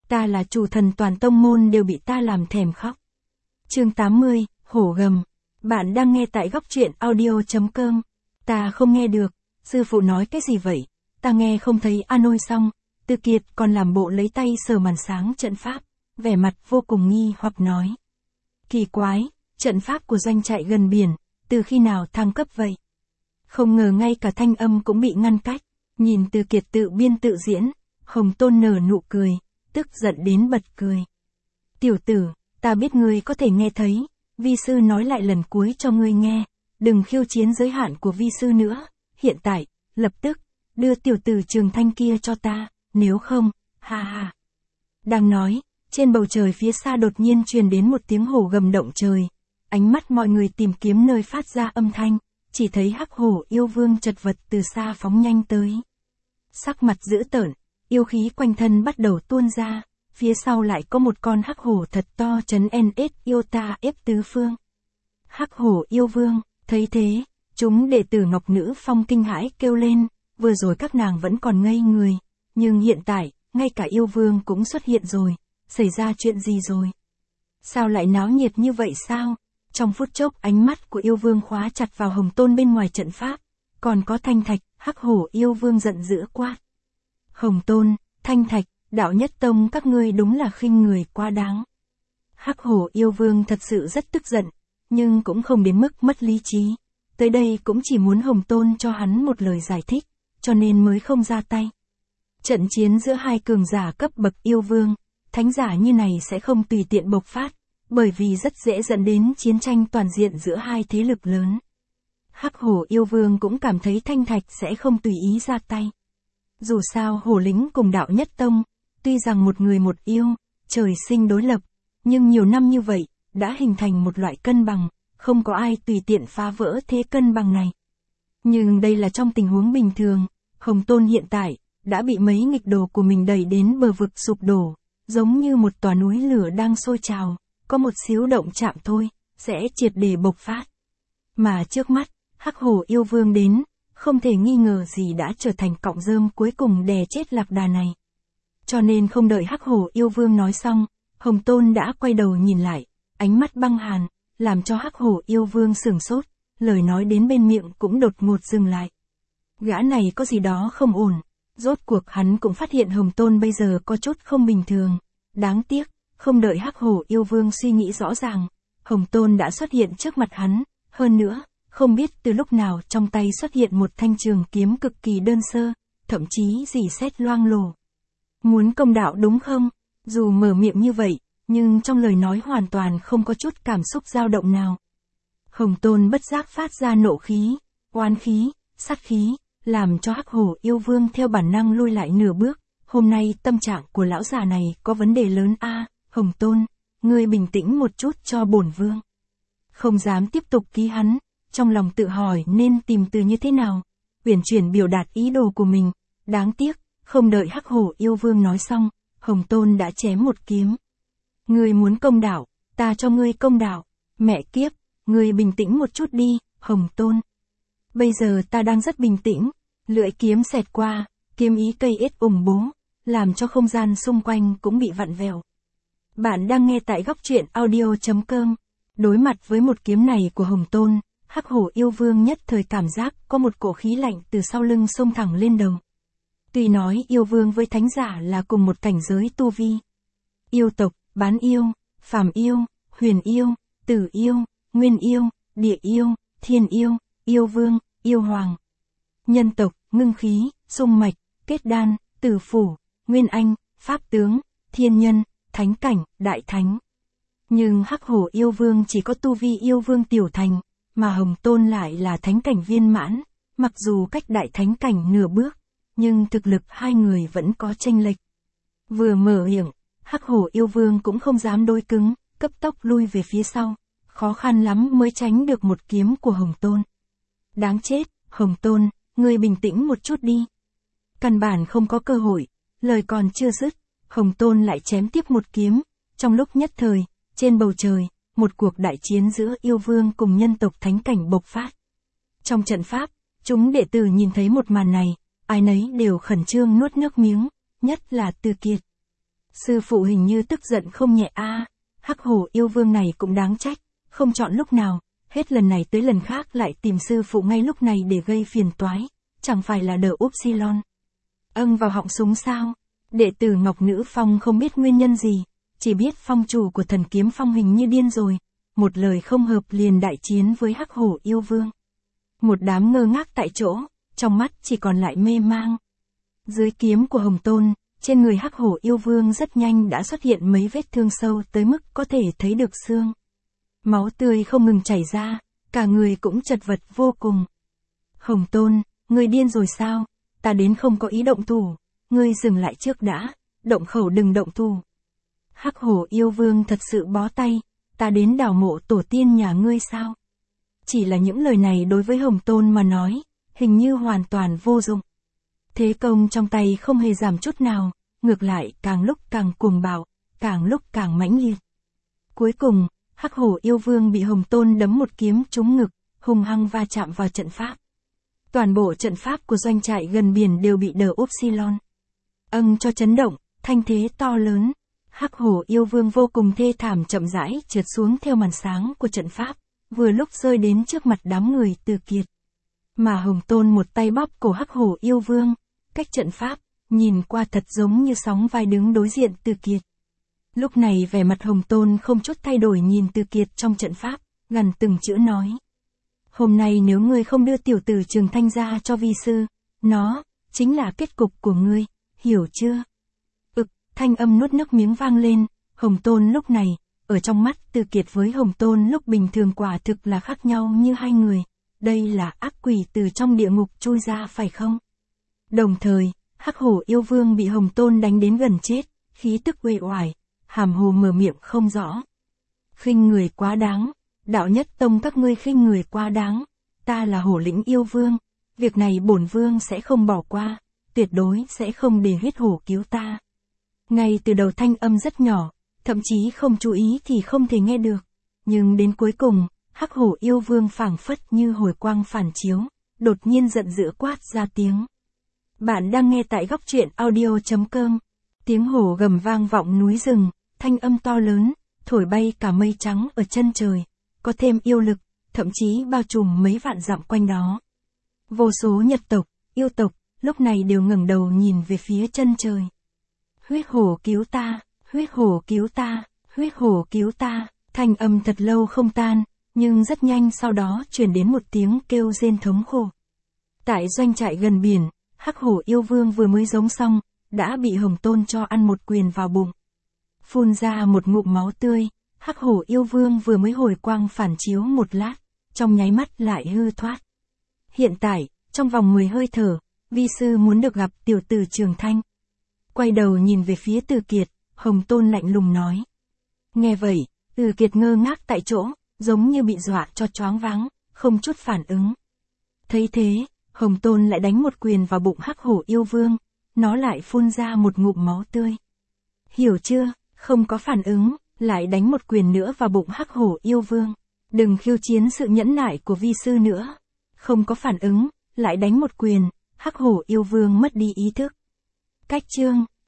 Ta là chủ thần toàn tông môn đều bị ta làm thèm khóc. Chương 80, hổ gầm. Bạn đang nghe tại góc truyện audio.com. Ta không nghe được, sư phụ nói cái gì vậy? Ta nghe không thấy ôi xong, Từ Kiệt còn làm bộ lấy tay sờ màn sáng trận pháp, vẻ mặt vô cùng nghi hoặc nói. Kỳ quái, trận pháp của doanh trại gần biển, từ khi nào thăng cấp vậy? Không ngờ ngay cả thanh âm cũng bị ngăn cách, nhìn Từ Kiệt tự biên tự diễn, Hồng Tôn nở nụ cười, tức giận đến bật cười. Tiểu tử, ta biết ngươi có thể nghe thấy, vi sư nói lại lần cuối cho ngươi nghe, đừng khiêu chiến giới hạn của vi sư nữa, hiện tại, lập tức, đưa tiểu tử Trường Thanh kia cho ta, nếu không, ha ha. Đang nói, trên bầu trời phía xa đột nhiên truyền đến một tiếng hổ gầm động trời, ánh mắt mọi người tìm kiếm nơi phát ra âm thanh, chỉ thấy hắc hổ yêu vương chật vật từ xa phóng nhanh tới. Sắc mặt dữ tợn, yêu khí quanh thân bắt đầu tuôn ra, phía sau lại có một con hắc hổ thật to chấn NS yêu ta ép tứ phương. Hắc hổ yêu vương, thấy thế, chúng đệ tử Ngọc Nữ Phong kinh hãi kêu lên, vừa rồi các nàng vẫn còn ngây người, nhưng hiện tại, ngay cả yêu vương cũng xuất hiện rồi, xảy ra chuyện gì rồi? Sao lại náo nhiệt như vậy sao? Trong phút chốc ánh mắt của yêu vương khóa chặt vào Hồng Tôn bên ngoài trận pháp, còn có Thanh Thạch, hắc hổ yêu vương giận dữ quát. Hồng Tôn, Thanh Thạch, Đạo Nhất Tông các ngươi đúng là khinh người quá đáng. Hắc hổ yêu vương thật sự rất tức giận, nhưng cũng không đến mức mất lý trí. Tới đây cũng chỉ muốn Hồng Tôn cho hắn một lời giải thích, cho nên mới không ra tay. Trận chiến giữa hai cường giả cấp bậc yêu vương, thánh giả như này sẽ không tùy tiện bộc phát, bởi vì rất dễ dẫn đến chiến tranh toàn diện giữa hai thế lực lớn. Hắc hổ yêu vương cũng cảm thấy Thanh Thạch sẽ không tùy ý ra tay. Dù sao hổ lĩnh cùng Đạo Nhất Tông, tuy rằng một người một yêu, trời sinh đối lập, nhưng nhiều năm như vậy, đã hình thành một loại cân bằng, không có ai tùy tiện phá vỡ thế cân bằng này. Nhưng đây là trong tình huống bình thường, Hồng Tôn hiện tại, đã bị mấy nghịch đồ của mình đẩy đến bờ vực sụp đổ, giống như một tòa núi lửa đang sôi trào, có một xíu động chạm thôi, sẽ triệt để bộc phát. Mà trước mắt, hắc hổ yêu vương đến, không thể nghi ngờ gì đã trở thành cọng rơm cuối cùng đè chết lạc đà này. Cho nên không đợi hắc hổ yêu vương nói xong, Hồng Tôn đã quay đầu nhìn lại, ánh mắt băng hàn, làm cho hắc hổ yêu vương sửng sốt, lời nói đến bên miệng cũng đột ngột dừng lại. Gã này có gì đó không ổn, rốt cuộc hắn cũng phát hiện Hồng Tôn bây giờ có chút không bình thường, đáng tiếc, không đợi hắc hổ yêu vương suy nghĩ rõ ràng, Hồng Tôn đã xuất hiện trước mặt hắn, hơn nữa, không biết từ lúc nào trong tay xuất hiện một thanh trường kiếm cực kỳ đơn sơ, thậm chí rỉ sét loang lổ. Muốn công đạo đúng không? Dù mở miệng như vậy, nhưng trong lời nói hoàn toàn không có chút cảm xúc dao động nào. Hồng Tôn bất giác phát ra nộ khí, oán khí, sát khí, làm cho hắc hổ yêu vương theo bản năng lui lại nửa bước. Hôm nay tâm trạng của lão già này có vấn đề lớn a. Hồng Tôn, ngươi bình tĩnh một chút cho bổn vương. Không dám tiếp tục ký hắn, trong lòng tự hỏi nên tìm từ như thế nào, uyển chuyển biểu đạt ý đồ của mình, đáng tiếc, không đợi hắc hổ yêu vương nói xong, Hồng Tôn đã chém một kiếm. Ngươi muốn công đạo, ta cho ngươi công đạo, mẹ kiếp, ngươi bình tĩnh một chút đi, Hồng Tôn. Bây giờ ta đang rất bình tĩnh, lưỡi kiếm xẹt qua, kiếm ý cây ết ủng bố, làm cho không gian xung quanh cũng bị vặn vẹo. Bạn đang nghe tại góc truyện audio.com, đối mặt với một kiếm này của Hồng Tôn, hắc hổ yêu vương nhất thời cảm giác có một cổ khí lạnh từ sau lưng xông thẳng lên đầu. Tuy nói yêu vương với thánh giả là cùng một cảnh giới tu vi. Yêu tộc, bán yêu, phàm yêu, huyền yêu, tử yêu, nguyên yêu, địa yêu, thiên yêu, yêu vương, yêu hoàng. Nhân tộc, ngưng khí, xung mạch, kết đan, tử phủ, nguyên anh, pháp tướng, thiên nhân, thánh cảnh, đại thánh. Nhưng hắc hổ yêu vương chỉ có tu vi yêu vương tiểu thành, mà Hồng Tôn lại là thánh cảnh viên mãn, mặc dù cách đại thánh cảnh nửa bước, nhưng thực lực hai người vẫn có chênh lệch. Vừa mở miệng, hắc hổ yêu vương cũng không dám đối cứng, cấp tốc lui về phía sau, khó khăn lắm mới tránh được một kiếm của Hồng Tôn. Đáng chết, Hồng Tôn, ngươi bình tĩnh một chút đi. Căn bản không có cơ hội, lời còn chưa dứt, Hồng Tôn lại chém tiếp một kiếm, trong lúc nhất thời, trên bầu trời, một cuộc đại chiến giữa yêu vương cùng nhân tộc thánh cảnh bộc phát. Trong trận pháp, chúng đệ tử nhìn thấy một màn này, ai nấy đều khẩn trương nuốt nước miếng, nhất là Từ Kiệt. Sư phụ hình như tức giận không nhẹ a. Hắc hổ yêu vương này cũng đáng trách, không chọn lúc nào, hết lần này tới lần khác lại tìm sư phụ ngay lúc này để gây phiền toái, chẳng phải là đờ upsilon. Âng vào họng súng sao? Đệ tử Ngọc Nữ Phong không biết nguyên nhân gì, chỉ biết phong chủ của Thần Kiếm Phong hình như điên rồi, một lời không hợp liền đại chiến với Hắc hổ yêu vương. Một đám ngơ ngác tại chỗ, trong mắt chỉ còn lại mê mang. Dưới kiếm của Hồng Tôn, trên người Hắc hổ yêu vương rất nhanh đã xuất hiện mấy vết thương sâu tới mức có thể thấy được xương. Máu tươi không ngừng chảy ra, cả người cũng chật vật vô cùng. Hồng Tôn, ngươi điên rồi sao? Ta đến không có ý động thủ, ngươi dừng lại trước đã, động khẩu đừng động thủ. Hắc hổ yêu vương thật sự bó tay, ta đến đào mộ tổ tiên nhà ngươi sao? Chỉ là những lời này đối với Hồng Tôn mà nói, hình như hoàn toàn vô dụng. Thế công trong tay không hề giảm chút nào, ngược lại càng lúc càng cuồng bạo, càng lúc càng mãnh liệt. Cuối cùng, Hắc hổ yêu vương bị Hồng Tôn đấm một kiếm trúng ngực, hung hăng va chạm vào trận pháp. Toàn bộ trận pháp của doanh trại gần biển đều bị đờ upsilon. Âng cho chấn động, thanh thế to lớn. Hắc hổ yêu vương vô cùng thê thảm chậm rãi trượt xuống theo màn sáng của trận pháp, vừa lúc rơi đến trước mặt đám người Từ Kiệt. Mà Hồng Tôn một tay bóp cổ Hắc hổ yêu vương, cách trận pháp, nhìn qua thật giống như sóng vai đứng đối diện Từ Kiệt. Lúc này vẻ mặt Hồng Tôn không chút thay đổi nhìn Từ Kiệt trong trận pháp, gần từng chữ nói. Hôm nay nếu ngươi không đưa tiểu tử Trường Thanh ra cho vi sư, nó, chính là kết cục của ngươi, hiểu chưa? Thanh âm nuốt nước miếng vang lên, Hồng Tôn lúc này, ở trong mắt Từ Kiệt với Hồng Tôn lúc bình thường quả thực là khác nhau như hai người. Đây là ác quỷ từ trong địa ngục chui ra phải không? Đồng thời, Hắc hổ yêu vương bị Hồng Tôn đánh đến gần chết, khí tức uể oải, hàm hồ mở miệng không rõ. Khinh người quá đáng, đạo nhất tông các ngươi khinh người quá đáng, ta là hổ lĩnh yêu vương, việc này bổn vương sẽ không bỏ qua, tuyệt đối sẽ không để huyết hổ cứu ta. Ngay từ đầu thanh âm rất nhỏ, thậm chí không chú ý thì không thể nghe được, nhưng đến cuối cùng, Hắc hổ yêu vương phảng phất như hồi quang phản chiếu, đột nhiên giận dữ quát ra tiếng. Bạn đang nghe tại góc truyện audio.com. Tiếng hổ gầm vang vọng núi rừng, thanh âm to lớn, thổi bay cả mây trắng ở chân trời, có thêm yêu lực, thậm chí bao trùm mấy vạn dặm quanh đó. Vô số Nhật tộc, yêu tộc, lúc này đều ngẩng đầu nhìn về phía chân trời. Huyết hổ cứu ta, huyết hổ cứu ta, huyết hổ cứu ta, thanh âm thật lâu không tan, nhưng rất nhanh sau đó truyền đến một tiếng kêu rên thống khổ. Tại doanh trại gần biển, Hắc hổ yêu vương vừa mới giống xong, đã bị Hồng Tôn cho ăn một quyền vào bụng. Phun ra một ngụm máu tươi, Hắc hổ yêu vương vừa mới hồi quang phản chiếu một lát, trong nháy mắt lại hư thoát. Hiện tại, trong vòng 10 hơi thở, vi sư muốn được gặp tiểu tử Trường Thanh. Quay đầu nhìn về phía Từ Kiệt, Hồng Tôn lạnh lùng nói. Nghe vậy, Từ Kiệt ngơ ngác tại chỗ, giống như bị dọa cho choáng váng, không chút phản ứng. Thấy thế, Hồng Tôn lại đánh một quyền vào bụng Hắc hổ yêu vương, nó lại phun ra một ngụm máu tươi. Hiểu chưa, không có phản ứng, lại đánh một quyền nữa vào bụng Hắc hổ yêu vương. Đừng khiêu chiến sự nhẫn nại của vi sư nữa. Không có phản ứng, lại đánh một quyền, Hắc hổ yêu vương mất đi ý thức. Cách chương